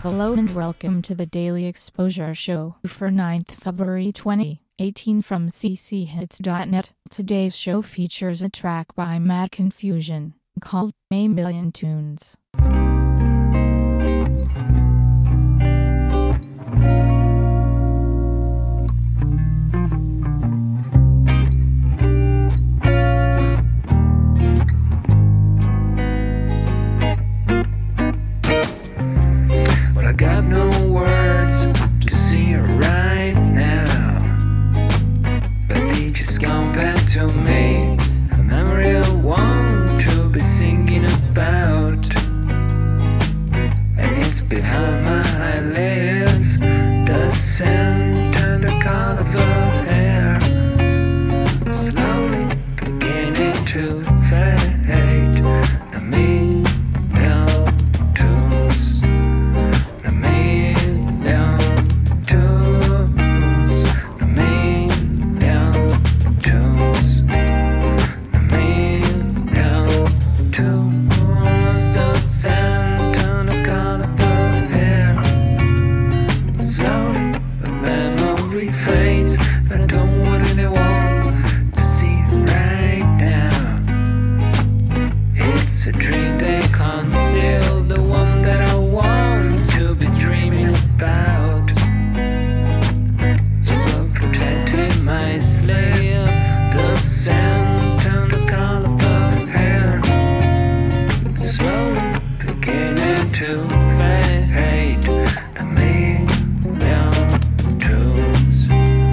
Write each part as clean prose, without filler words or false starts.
Hello and welcome to the Daily Exposure Show for 9th February 2018 from cchits.net. Today's show features a track by Mad Confusion called A Million Tunes. Got no words to see her right now, but they just come back to me. A memory I want to be singing about, and it's behind my eyelids. The scent and the color of her hair slowly beginning to fade. I mean, but I don't want anyone to see her right now. It's a dream they can't steal, the one that I want to be dreaming about. It's what protecting my sleep, the scent and the color of her hair slowly beginning to fade. A million tunes.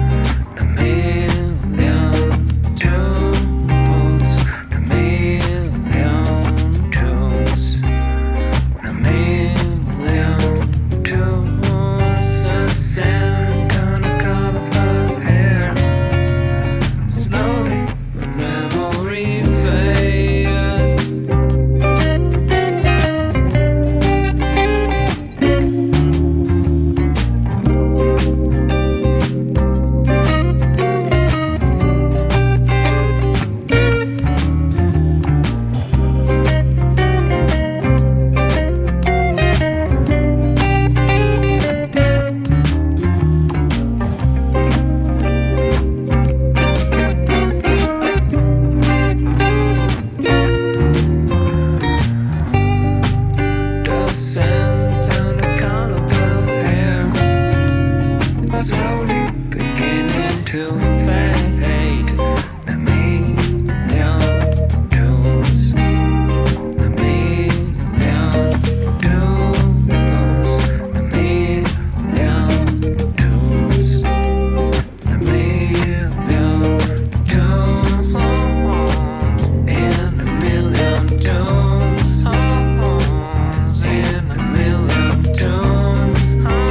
To fade. A million tunes. A million tunes. A million tunes. A million tunes. And a million tunes. And a million tunes.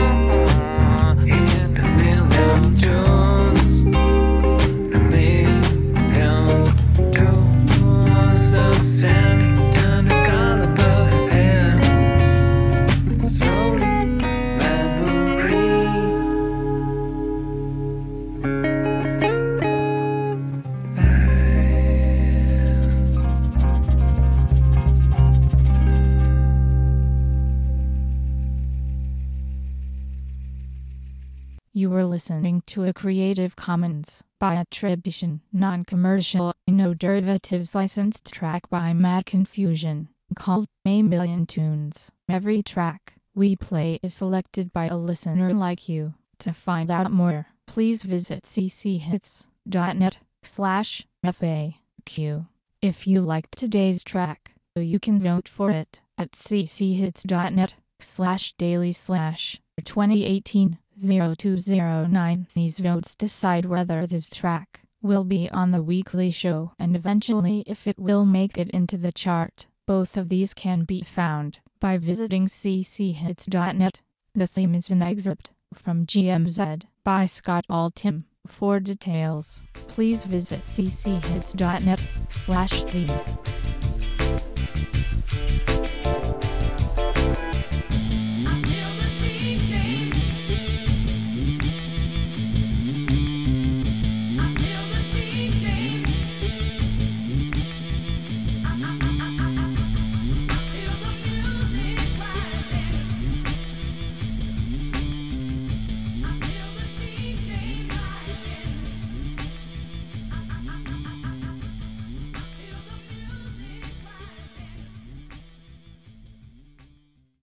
And a million tunes. You were listening to a Creative Commons by attribution, non-commercial, no derivatives licensed track by Mad Confusion called A Million Tunes. Every track we play is selected by a listener like you. To find out more, please visit cchits.net/FAQ. If you liked today's track, you can vote for it at cchits.net/daily/2018 0209. These votes decide whether this track will be on the weekly show and eventually if it will make it into the chart. Both of these can be found by visiting cchits.net. The theme is an excerpt from GMZ by Scott Altham. For details, please visit cchits.net/theme.